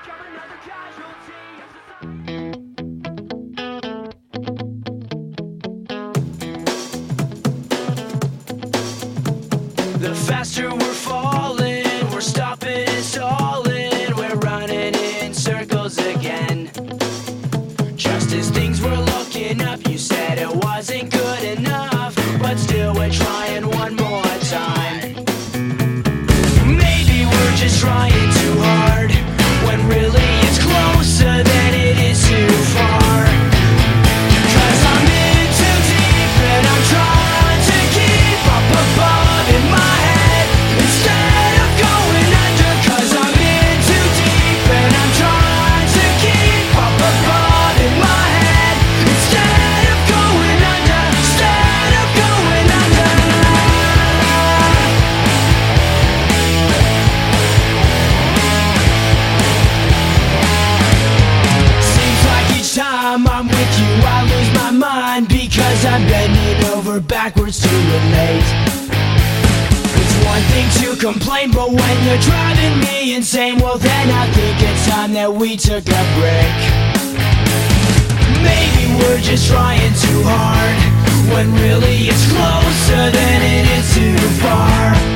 The faster we're falling, we're stopping and stalling, we're running in circles again. Just as things were looking up, you said it wasn't good enough, but still we're trying one more time. Maybe we're just trying too hard, when really it's closer than it is too far. 'Cause I'm in too deep and I'm trying to keep up above in my head instead of going under. 'Cause I'm in too deep and I'm trying to keep up above in my head instead of going under. Instead of going under. Seems like each time I'm with you I lose my mind, because I'm bending over backwards to relate. It's one thing to complain, but when you're driving me insane, well then I think it's time that we took a break. Maybe we're just trying too hard, when really it's closer than it is too far.